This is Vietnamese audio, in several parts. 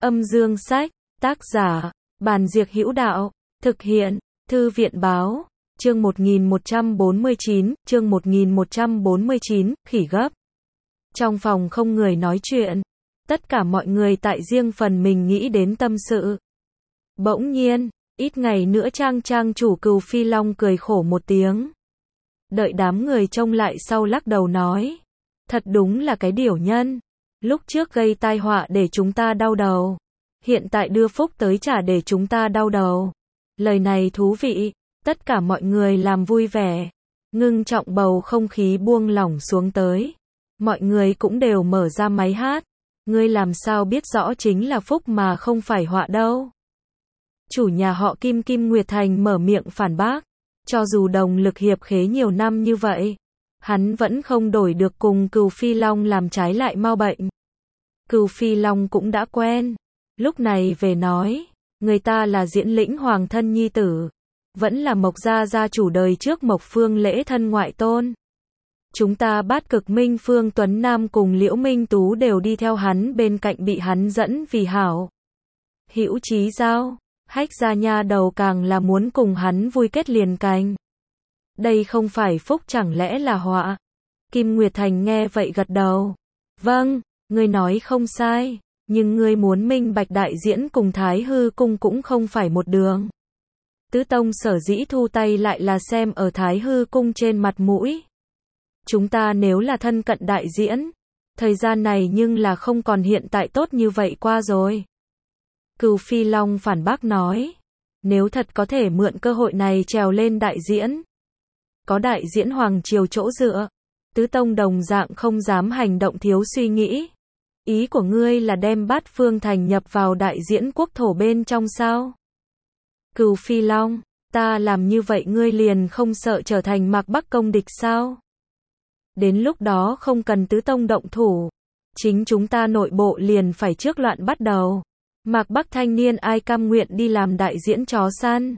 Âm dương sách, tác giả, Bàn Diệc Hữu Đạo, thực hiện, Thư viện Báo, chương 1149, khỉ gấp. Trong phòng không người nói chuyện, tất cả mọi người tại riêng phần mình nghĩ đến tâm sự. Bỗng nhiên, ít ngày nữa Trang chủ Cừu Phi Long cười khổ một tiếng. Đợi đám người trông lại sau lắc đầu nói, thật đúng là cái điểu nhân, lúc trước gây tai họa để chúng ta đau đầu, hiện tại đưa phúc tới trả để chúng ta đau đầu. Lời này thú vị, tất cả mọi người làm vui vẻ, ngưng trọng bầu không khí buông lỏng xuống tới. Mọi người cũng đều mở ra máy hát, ngươi làm sao biết rõ chính là phúc mà không phải họa đâu. Chủ nhà họ Kim Nguyệt Thành mở miệng phản bác, cho dù đồng lực hiệp khế nhiều năm như vậy, hắn vẫn không đổi được cùng Cừu Phi Long làm trái lại mau bệnh. Cừu Phi Long cũng đã quen, lúc này về nói, người ta là Diễn Lĩnh hoàng thân nhi tử, vẫn là Mộc gia chủ đời trước Mộc Phương Lễ thân ngoại tôn. Chúng ta Bát Cực Minh Phương Tuấn Nam cùng Liễu Minh Tú đều đi theo hắn bên cạnh bị hắn dẫn vì hảo hữu chí giao, Hách gia nha đầu càng là muốn cùng hắn vui kết liền cành. Đây không phải phúc chẳng lẽ là họa? Kim Nguyệt Thành nghe vậy gật đầu. Vâng, ngươi nói không sai, nhưng ngươi muốn minh bạch đại diễn cùng Thái Hư cung cũng không phải một đường. Tứ Tông sở dĩ thu tay lại là xem ở Thái Hư cung trên mặt mũi. Chúng ta nếu là thân cận đại diễn, thời gian này nhưng là không còn hiện tại tốt như vậy qua rồi. Cừu Phi Long phản bác nói, nếu thật có thể mượn cơ hội này trèo lên đại diễn, có đại diễn hoàng triều chỗ dựa, Tứ Tông đồng dạng không dám hành động thiếu suy nghĩ. Ý của ngươi là đem Bát Phương Thành nhập vào đại diễn quốc thổ bên trong sao? Cừu Phi Long, ta làm như vậy ngươi liền không sợ trở thành Mạc Bắc công địch sao? Đến lúc đó không cần Tứ Tông động thủ, chính chúng ta nội bộ liền phải trước loạn bắt đầu. Mạc Bắc thanh niên ai cam nguyện đi làm đại diễn chó săn?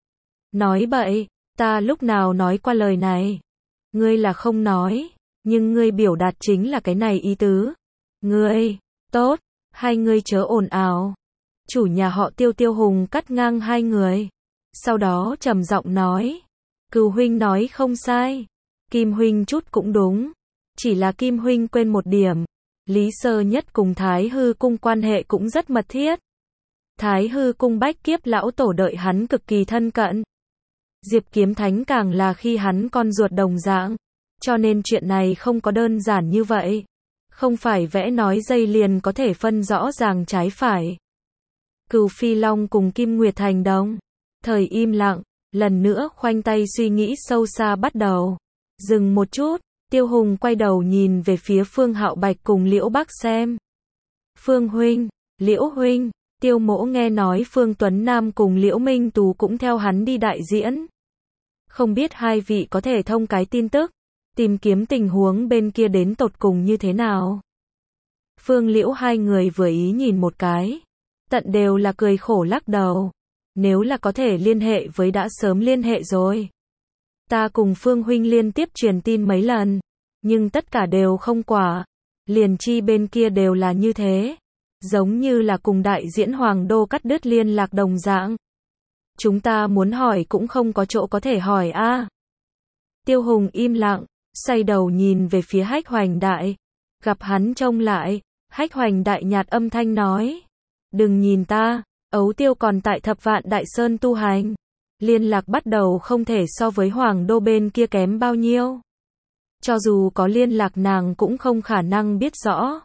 Nói bậy, ta lúc nào nói qua lời này? Ngươi là không nói, nhưng ngươi biểu đạt chính là cái này ý tứ. Ngươi, tốt, hai ngươi chớ ồn ào. Chủ nhà họ Tiêu Hùng cắt ngang hai người. Sau đó trầm giọng nói, Cừu huynh nói không sai, Kim huynh chút cũng đúng. Chỉ là Kim huynh quên một điểm, Lý Sơ Nhất cùng Thái Hư cung quan hệ cũng rất mật thiết. Thái Hư cung bách kiếp lão tổ đợi hắn cực kỳ thân cận. Diệp Kiếm Thánh càng là khi hắn con ruột đồng dạng, cho nên chuyện này không có đơn giản như vậy. Không phải vẽ nói dây liền có thể phân rõ ràng trái phải. Cừu Phi Long cùng Kim Nguyệt Thành đồng thời im lặng, lần nữa khoanh tay suy nghĩ sâu xa bắt đầu. Dừng một chút, Tiêu Hùng quay đầu nhìn về phía Phương Hạo Bạch cùng Liễu Bắc xem. Phương huynh, Liễu huynh, Tiêu mỗ nghe nói Phương Tuấn Nam cùng Liễu Minh Tú cũng theo hắn đi đại diễn. Không biết hai vị có thể thông cái tin tức, tìm kiếm tình huống bên kia đến tột cùng như thế nào. Phương Liễu hai người vừa ý nhìn một cái, tận đều là cười khổ lắc đầu. Nếu là có thể liên hệ với đã sớm liên hệ rồi. Ta cùng Phương huynh liên tiếp truyền tin mấy lần, nhưng tất cả đều không quả. Liền chi bên kia đều là như thế, giống như là cùng đại diễn Hoàng đô cắt đứt liên lạc đồng dạng. Chúng ta muốn hỏi cũng không có chỗ có thể hỏi a. Tiêu Hùng im lặng, xoay đầu nhìn về phía Hách Hoành Đại, gặp hắn trông lại, Hách Hoành Đại nhạt âm thanh nói, đừng nhìn ta, Ấu Tiêu còn tại Thập Vạn Đại Sơn tu hành, liên lạc bắt đầu không thể so với Hoàng đô bên kia kém bao nhiêu. Cho dù có liên lạc nàng cũng không khả năng biết rõ.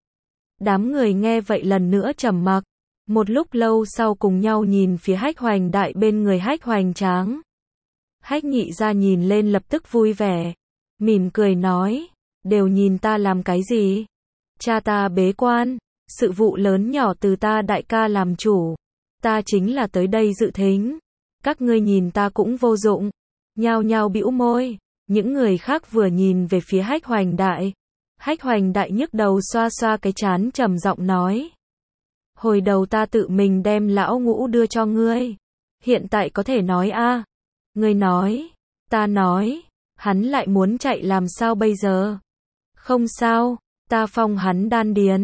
Đám người nghe vậy lần nữa trầm mặc, một lúc lâu sau cùng nhau nhìn phía Hách Hoành Đại bên người Hách Hoành Tráng. Hách Nhị gia nhìn lên lập tức vui vẻ, mỉm cười nói, đều nhìn ta làm cái gì? Cha ta bế quan, sự vụ lớn nhỏ từ ta đại ca làm chủ, ta chính là tới đây dự thính, các ngươi nhìn ta cũng vô dụng. Nhao nhao bĩu môi, những người khác vừa nhìn về phía Hách Hoành Đại. Hách Hoành Đại nhức đầu xoa xoa cái trán trầm giọng nói, hồi đầu ta tự mình đem lão ngũ đưa cho ngươi, hiện tại có thể nói a? Ngươi nói, ta nói, hắn lại muốn chạy làm sao bây giờ? Không sao, ta phong hắn đan điền,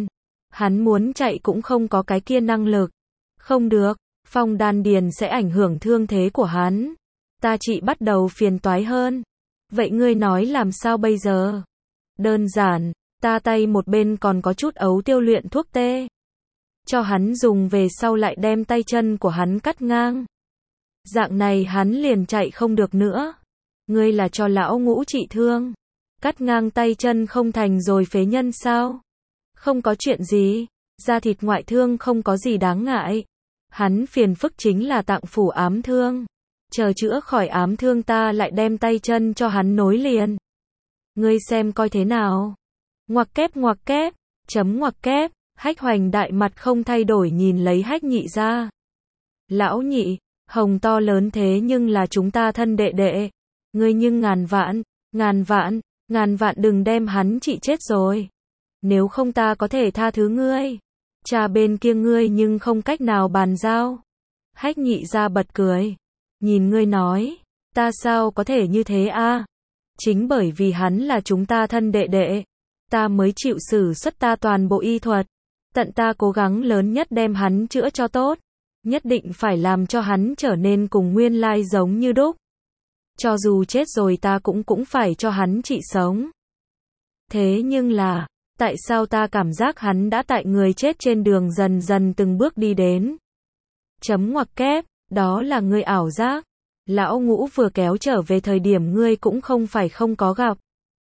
Hắn muốn chạy cũng không có cái kia năng lực. Không được, phong đan điền sẽ ảnh hưởng thương thế của hắn. Ta chị bắt đầu phiền toái hơn. Vậy ngươi nói làm sao bây giờ? Đơn giản, ta tay một bên còn có chút ấu tiêu luyện thuốc tê. Cho hắn dùng về sau lại đem tay chân của hắn cắt ngang. Dạng này hắn liền chạy không được nữa. Ngươi là cho lão Ngũ trị thương. Cắt ngang tay chân không thành rồi phế nhân sao? Không có chuyện gì, da thịt ngoại thương không có gì đáng ngại. Hắn phiền phức chính là tạng phủ ám thương. Chờ chữa khỏi ám thương ta lại đem tay chân cho hắn nối liền. Ngươi xem coi thế nào. Ngoặc kép, chấm ngoặc kép, Hách Hoành Đại mặt không thay đổi nhìn lấy Hách Nhị ra. Lão Nhị, Hồng to lớn thế nhưng là chúng ta thân đệ đệ. Ngươi nhưng ngàn vạn đừng đem hắn trị chết rồi. Nếu không ta có thể tha thứ ngươi. Cha bên kia ngươi nhưng không cách nào bàn giao. Hách Nhị ra bật cười. Nhìn ngươi nói, ta sao có thể như thế a? Chính bởi vì hắn là chúng ta thân đệ đệ, ta mới chịu sử xuất ta toàn bộ y thuật. Tận ta cố gắng lớn nhất đem hắn chữa cho tốt. Nhất định phải làm cho hắn trở nên cùng nguyên lai giống như đúc. Cho dù chết rồi ta cũng phải cho hắn trị sống. Thế nhưng là, tại sao ta cảm giác hắn đã tại người chết trên đường dần dần từng bước đi đến? Chấm ngoặc kép, đó là ngươi ảo giác. Lão Ngũ vừa kéo trở về thời điểm ngươi cũng không phải không có gặp.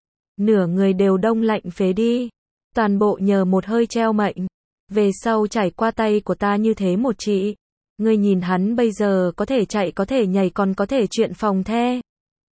Nửa người đều đông lạnh phế đi. Toàn bộ nhờ một hơi treo mệnh. Về sau trải qua tay của ta như thế một trị. Ngươi nhìn hắn bây giờ có thể chạy có thể nhảy còn có thể chuyện phòng the.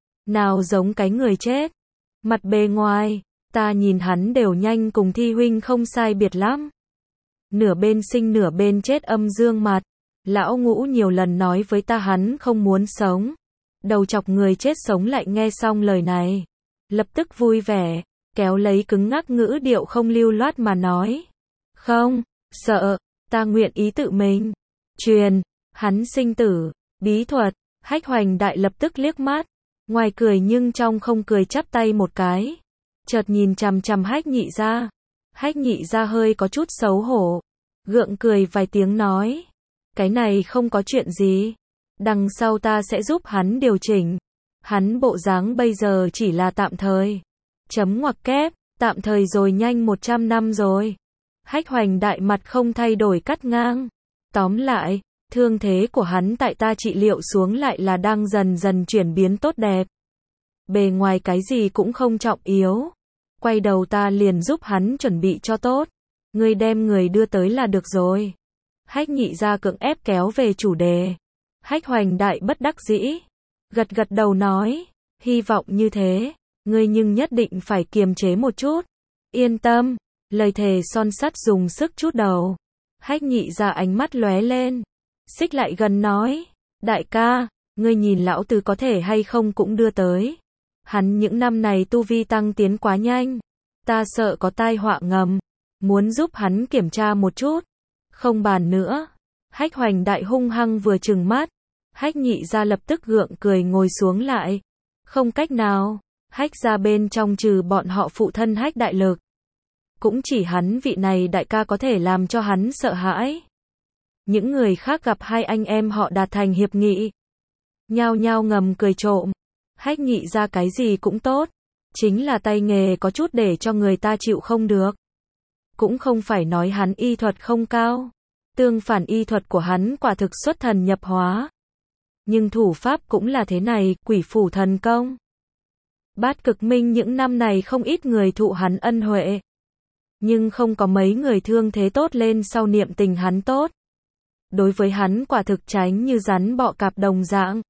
Nào giống cái người chết. Mặt bề ngoài, ta nhìn hắn đều nhanh cùng Thi huynh không sai biệt lắm. Nửa bên sinh nửa bên chết âm dương mặt. Lão Ngũ nhiều lần nói với ta hắn không muốn sống. Đầu chọc người chết sống lại nghe xong lời này. Lập tức vui vẻ, kéo lấy cứng ngắc ngữ điệu không lưu loát mà nói. Không, sợ, ta nguyện ý tự mình. Truyền, hắn sinh tử, bí thuật. Hách Hoành Đại lập tức liếc mắt. Ngoài cười nhưng trong không cười chắp tay một cái. Chợt nhìn chằm chằm Hách Nhị ra. Hách Nhị ra hơi có chút xấu hổ. Gượng cười vài tiếng nói. Cái này không có chuyện gì. Đằng sau ta sẽ giúp hắn điều chỉnh. Hắn bộ dáng bây giờ chỉ là tạm thời. Chấm ngoặc kép, tạm thời rồi nhanh 100 năm rồi. Hách Hoành Đại mặt không thay đổi cắt ngang. Tóm lại, thương thế của hắn tại ta trị liệu xuống lại là đang dần dần chuyển biến tốt đẹp. Bề ngoài cái gì cũng không trọng yếu. Quay đầu ta liền giúp hắn chuẩn bị cho tốt. Ngươi đem người đưa tới là được rồi. Hách Nhị ra cưỡng ép kéo về chủ đề. Hách Hoành Đại bất đắc dĩ. Gật đầu nói. Hy vọng như thế. Ngươi nhưng nhất định phải kiềm chế một chút. Yên tâm. Lời thề son sắt dùng sức chút đầu. Hách Nhị ra ánh mắt lóe lên. Xích lại gần nói. Đại ca, ngươi nhìn lão tử có thể hay không cũng đưa tới. Hắn những năm này tu vi tăng tiến quá nhanh. Ta sợ có tai họa ngầm. Muốn giúp hắn kiểm tra một chút. Không bàn nữa. Hách Hoành Đại hung hăng vừa trừng mắt. Hách Nhị ra lập tức gượng cười ngồi xuống lại. Không cách nào. Hách ra bên trong trừ bọn họ phụ thân Hách Đại Lực. Cũng chỉ hắn vị này đại ca có thể làm cho hắn sợ hãi. Những người khác gặp hai anh em họ đạt thành hiệp nghị. Nhao nhao ngầm cười trộm. Hách Nhị ra cái gì cũng tốt. Chính là tay nghề có chút để cho người ta chịu không được. Cũng không phải nói hắn y thuật không cao. Tương phản y thuật của hắn quả thực xuất thần nhập hóa. Nhưng thủ pháp cũng là thế này, quỷ phủ thần công. Bát Cực Minh những năm này không ít người thụ hắn ân huệ. Nhưng không có mấy người thương thế tốt lên sau niệm tình hắn tốt. Đối với hắn quả thực tránh như rắn bọ cạp đồng dạng.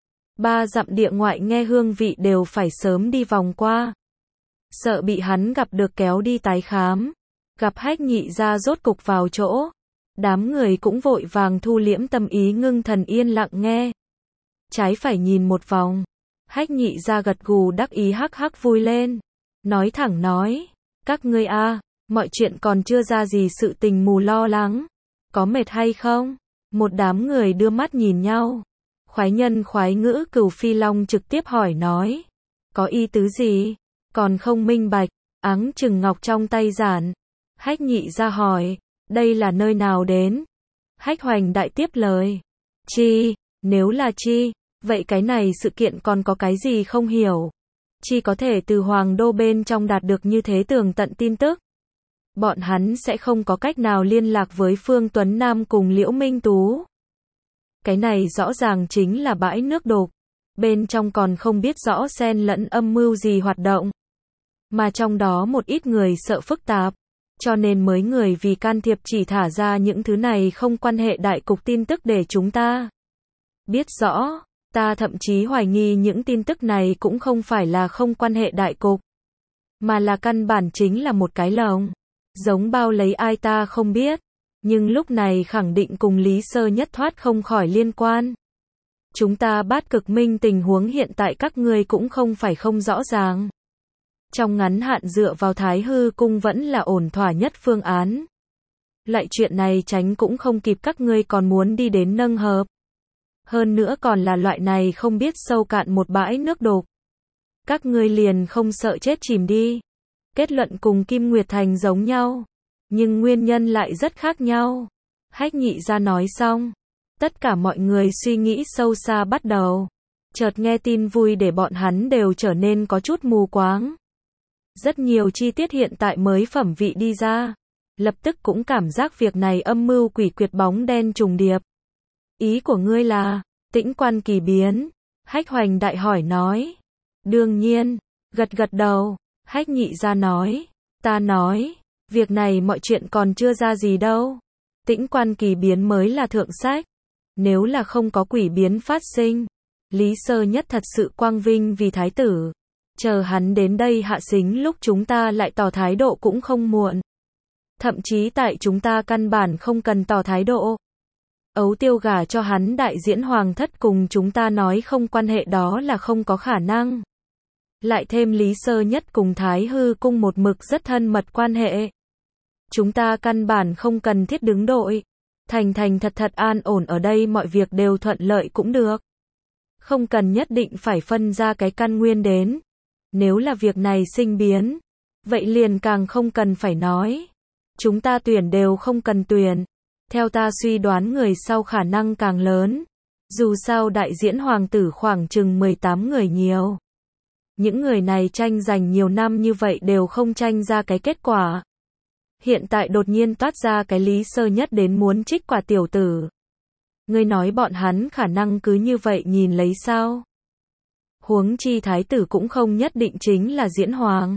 3 dặm địa ngoại nghe hương vị đều phải sớm đi vòng qua. Sợ bị hắn gặp được kéo đi tái khám. Gặp Hách Nhị ra rốt cục vào chỗ. Đám người cũng vội vàng thu liễm tâm ý ngưng thần yên lặng nghe. Trái phải nhìn một vòng. Hách Nhị ra gật gù đắc ý hắc hắc vui lên. Nói thẳng nói. Các ngươi a, mọi chuyện còn chưa ra gì sự tình mù lo lắng. Có mệt hay không? Một đám người đưa mắt nhìn nhau. Khoái nhân khoái ngữ Cửu Phi Long trực tiếp hỏi nói. Có ý tứ gì? Còn không minh bạch. Áng chừng ngọc trong tay giản. Hách Nhị ra hỏi. Đây là nơi nào đến? Hách Hoành Đại tiếp lời. Chi, nếu là Chi, vậy cái này sự kiện còn có cái gì không hiểu? Chi có thể từ Hoàng Đô bên trong đạt được như thế tường tận tin tức. Bọn hắn sẽ không có cách nào liên lạc với Phương Tuấn Nam cùng Liễu Minh Tú. Cái này rõ ràng chính là bãi nước đục. Bên trong còn không biết rõ xen lẫn âm mưu gì hoạt động. Mà trong đó một ít người sợ phức tạp. Cho nên mới người vì can thiệp chỉ thả ra những thứ này không quan hệ đại cục tin tức để chúng ta biết rõ. Ta thậm chí hoài nghi những tin tức này cũng không phải là không quan hệ đại cục. Mà là căn bản chính là một cái lồng. Giống bao lấy ai ta không biết. Nhưng lúc này khẳng định cùng Lý Sơ Nhất thoát không khỏi liên quan. Chúng ta Bát Cực Minh tình huống hiện tại các ngươi cũng không phải không rõ ràng. Trong ngắn hạn dựa vào Thái Hư Cung vẫn là ổn thỏa nhất phương án. Lại chuyện này tránh cũng không kịp các ngươi còn muốn đi đến nâng hợp. Hơn nữa còn là loại này không biết sâu cạn một bãi nước đục. Các ngươi liền không sợ chết chìm đi. Kết luận cùng Kim Nguyệt Thành giống nhau. Nhưng nguyên nhân lại rất khác nhau. Hách Nhị ra nói xong. Tất cả mọi người suy nghĩ sâu xa bắt đầu. Chợt nghe tin vui để bọn hắn đều trở nên có chút mù quáng. Rất nhiều chi tiết hiện tại mới phẩm vị đi ra. Lập tức cũng cảm giác việc này âm mưu quỷ quyệt bóng đen trùng điệp. Ý của ngươi là, Tĩnh Quan kỳ biến? Hách Hoành Đại hỏi nói. Đương nhiên, gật gật đầu. Hách Nhị ra nói. Ta nói, việc này mọi chuyện còn chưa ra gì đâu. Tĩnh Quan kỳ biến mới là thượng sách. Nếu là không có quỷ biến phát sinh, Lý Sơ Nhất thật sự quang vinh vì thái tử. Chờ hắn đến đây hạ xính lúc chúng ta lại tỏ thái độ cũng không muộn. Thậm chí tại chúng ta căn bản không cần tỏ thái độ. Ấu Tiêu gả cho hắn đại diễn hoàng thất cùng chúng ta nói không quan hệ đó là không có khả năng. Lại thêm Lý Sơ Nhất cùng Thái Hư Cung một mực rất thân mật quan hệ. Chúng ta căn bản không cần thiết đứng đội. Thành thành thật thật an ổn ở đây mọi việc đều thuận lợi cũng được. Không cần nhất định phải phân ra cái căn nguyên đến. Nếu là việc này sinh biến, vậy liền càng không cần phải nói. Chúng ta tuyển đều không cần tuyển. Theo ta suy đoán người sau khả năng càng lớn. Dù sao đại diễn hoàng tử khoảng chừng 18 người nhiều. Những người này tranh giành nhiều năm như vậy đều không tranh ra cái kết quả. Hiện tại đột nhiên toát ra cái Lý Sơ Nhất đến muốn trích quả tiểu tử. Ngươi nói bọn hắn khả năng cứ như vậy nhìn lấy sao? Huống chi thái tử cũng không nhất định chính là diễn hoàng.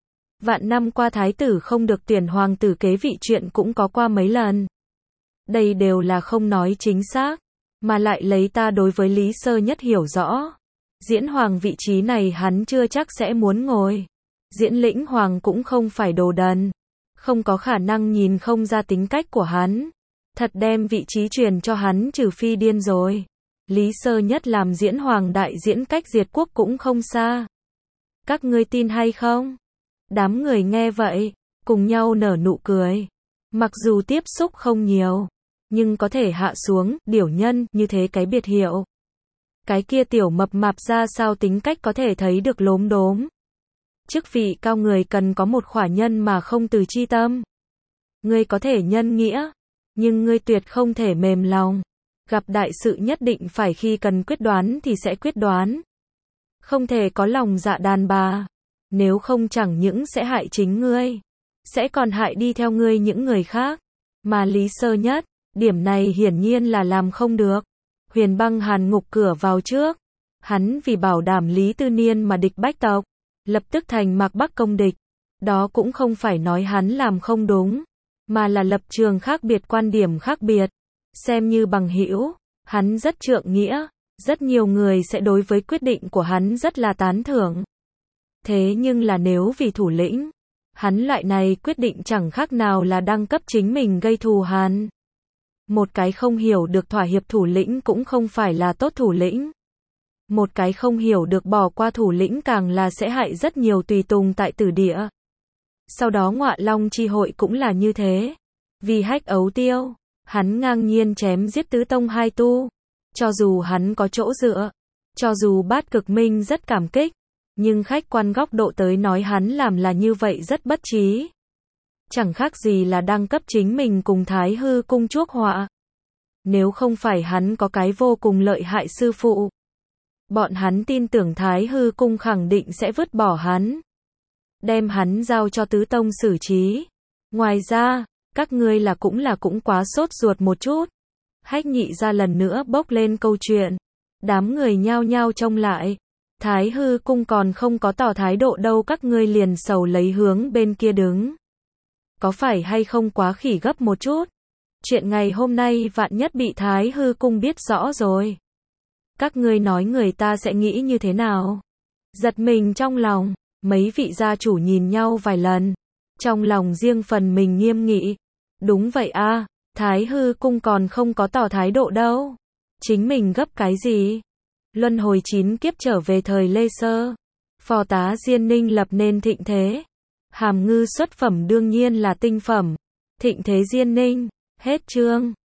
Vạn năm qua thái tử không được tuyển hoàng tử kế vị chuyện cũng có qua mấy lần. Đây đều là không nói chính xác, mà lại lấy ta đối với Lý Sơ Nhất hiểu rõ. Diễn hoàng vị trí này hắn chưa chắc sẽ muốn ngồi. Diễn lĩnh hoàng cũng không phải đồ đần. Không có khả năng nhìn không ra tính cách của hắn. Thật đem vị trí truyền cho hắn trừ phi điên rồi. Lý Sơ Nhất làm diễn hoàng đại diễn cách diệt quốc cũng không xa. Các ngươi tin hay không? Đám người nghe vậy, cùng nhau nở nụ cười. Mặc dù tiếp xúc không nhiều, nhưng có thể hạ xuống, điểu nhân, như thế cái biệt hiệu. Cái kia tiểu mập mạp ra sao tính cách có thể thấy được lốm đốm. Chức vị cao người cần có một khỏa nhân mà không từ chi tâm. Ngươi có thể nhân nghĩa, nhưng ngươi tuyệt không thể mềm lòng. Gặp đại sự nhất định phải khi cần quyết đoán thì sẽ quyết đoán. Không thể có lòng dạ đàn bà. Nếu không chẳng những sẽ hại chính ngươi, sẽ còn hại đi theo ngươi những người khác. Mà Lý Sơ Nhất, điểm này hiển nhiên là làm không được. Huyền Băng Hàn ngục cửa vào trước. Hắn vì bảo đảm Lý Tư Niên mà địch bách tộc, lập tức thành Mạc Bắc công địch. Đó cũng không phải nói hắn làm không đúng, mà là lập trường khác biệt, quan điểm khác biệt. Xem như bằng hữu, hắn rất trượng nghĩa, rất nhiều người sẽ đối với quyết định của hắn rất là tán thưởng. Thế nhưng là nếu vì thủ lĩnh, hắn loại này quyết định chẳng khác nào là đăng cấp chính mình gây thù hằn. Một cái không hiểu được thỏa hiệp thủ lĩnh cũng không phải là tốt thủ lĩnh. Một cái không hiểu được bỏ qua thủ lĩnh càng là sẽ hại rất nhiều tùy tùng tại tử địa. Sau đó Ngọa Long chi hội cũng là như thế. Vì Hách Ấu Tiêu, hắn ngang nhiên chém giết tứ tông hai tu. Cho dù hắn có chỗ dựa, cho dù Bát Cực Minh rất cảm kích, nhưng khách quan góc độ tới nói hắn làm là như vậy rất bất trí. Chẳng khác gì là đang cấp chính mình cùng Thái Hư cung chuốc họa. Nếu không phải hắn có cái vô cùng lợi hại sư phụ, bọn hắn tin tưởng Thái Hư cung khẳng định sẽ vứt bỏ hắn, đem hắn giao cho tứ tông xử trí. Ngoài ra, các ngươi cũng quá sốt ruột một chút. Hách Nhị ra lần nữa bốc lên câu chuyện. Đám người nhao nhao trông lại. Thái Hư cung còn không có tỏ thái độ đâu, các ngươi liền sầu lấy hướng bên kia đứng. Có phải hay không quá khỉ gấp một chút? Chuyện ngày hôm nay vạn nhất bị Thái Hư cung biết rõ rồi. Các ngươi nói người ta sẽ nghĩ như thế nào? Giật mình trong lòng, mấy vị gia chủ nhìn nhau vài lần. Trong lòng riêng phần mình nghiêm nghị. Đúng vậy a, Thái Hư cung còn không có tỏ thái độ đâu. Chính mình gấp cái gì? Luân hồi 9 kiếp trở về thời Lê Sơ. Phò tá Diên Ninh lập nên thịnh thế. Hàm Ngư xuất phẩm đương nhiên là tinh phẩm. Thịnh thế Diên Ninh. Hết chương.